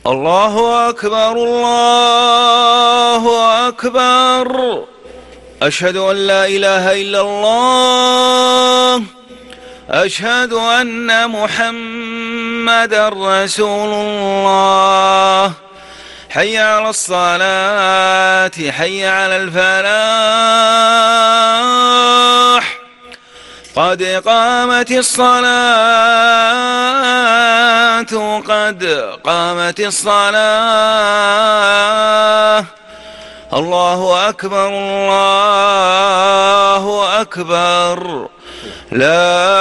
الله أكبر الله أكبر. أشهد أن لا إله إلا الله. أشهد أن محمدا رسول الله. حي على الصلاة حي على الفلاح. قد قامت الصلاة قد قامت الصلاة. الله أكبر الله أكبر. لا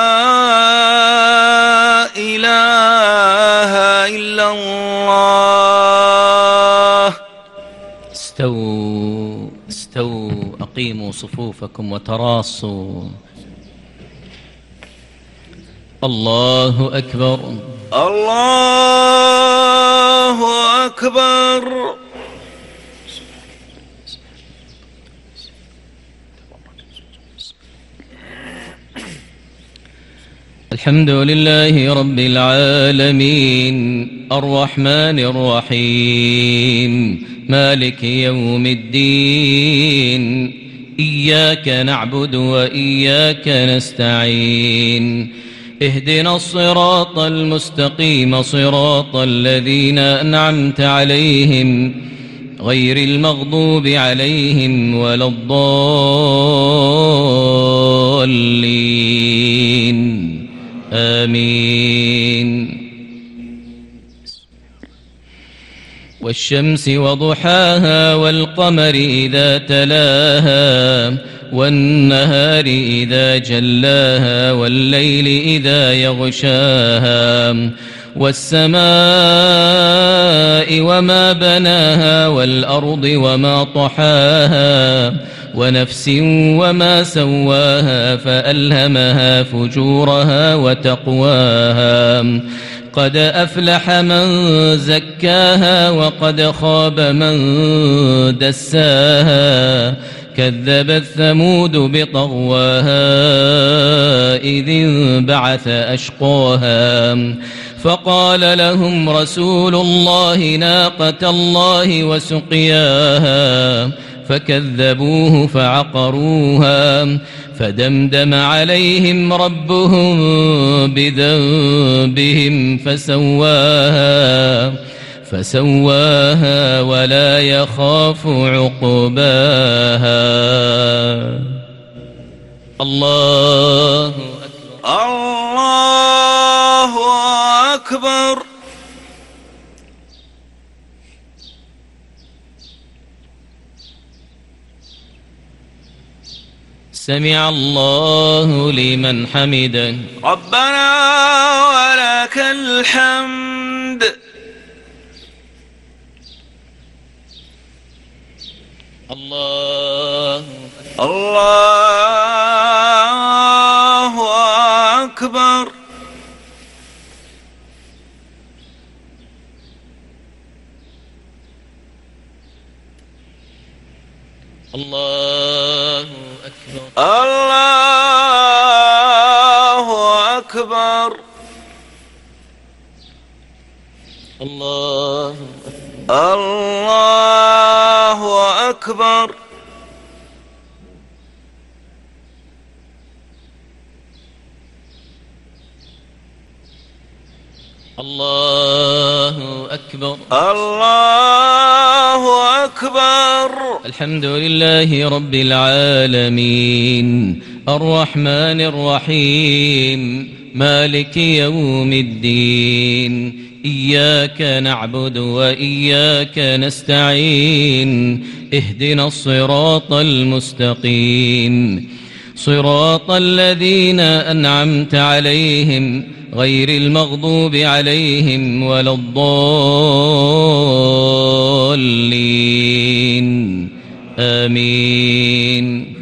إله إلا الله. استووا أقيموا صفوفكم وتراصوا. الله أكبر الله أكبر. الحمد لله رب العالمين الرحمن الرحيم مالك يوم الدين. إياك نعبد وإياك نستعين. اهدنا الصراط المستقيم صراط الذين أنعمت عليهم غير المغضوب عليهم ولا الضالين. آمين. والشمس وضحاها والقمر إذا تلاها والنهار إذا جلاها والليل إذا يغشاها والسماء وما بناها والأرض وما طحاها ونفس وما سواها فألهمها فجورها وتقواها. قد أفلح من زكاها وقد خاب من دساها. كذبت ثمود بطغواها إذ انبعث أشقاها فقال لهم رسول الله ناقة الله وسقياها فكذبوه فعقروها فدمدم عليهم ربهم بذنبهم فسواها ولا يخاف عقباها. الله أكبر الله أكبر. سمع الله لمن حمده. ربنا ولك الحمد. الله أكبر. الله أكبر. الله أكبر. الله أكبر. الله أكبر. الله أكبر. الحمد لله رب العالمين الرحمن الرحيم مالك يوم الدين. إياك نعبد وإياك نستعين. اهدنا الصراط المستقيم صراط الذين أنعمت عليهم غير المغضوب عليهم ولا الضالين. آمين.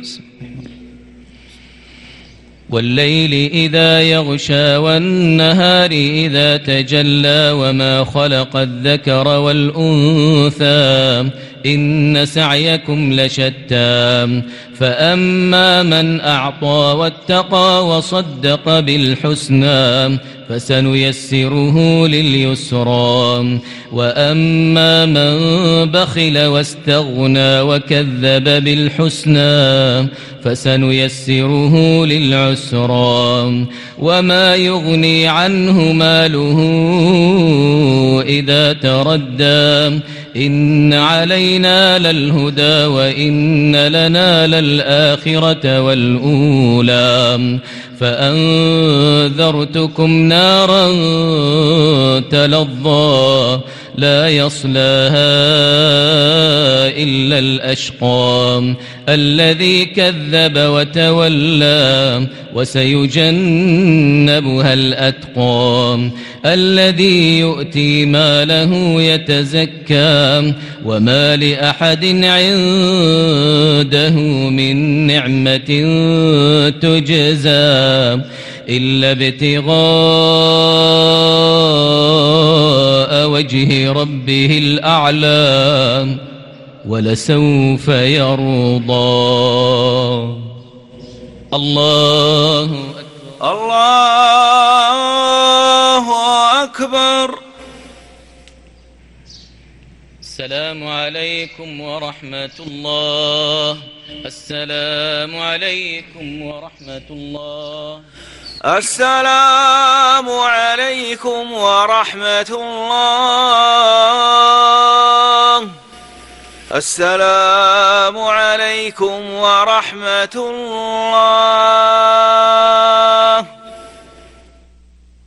والليل إذا يغشى والنهار إذا تجلى وما خلق الذكر والأنثى إن سعيكم لشتى فأما من أعطى واتقى وصدق بالحسنى فسنيسره لليسرى وأما من بخل واستغنى وكذب بالحسنى فسنيسره للعسرى وما يغني عنه ماله إذا تردى إن علينا للهدى وإن لنا للآخرة والأولى فأنذرتكم نارا تلظى لا يصلاها إلا الأشقى الذي كذب وتولى وسيجنبها الأتقى الذي يؤتي ماله يتزكى وما لأحد عنده من نعمة تجزى إلا ابتغاء وجه ربه الأعلى ولسوف يرضى. الله أكبر الله أكبر. السلام عليكم ورحمة الله. السلام عليكم ورحمة الله. السلام عليكم ورحمة الله. السلام عليكم ورحمة الله.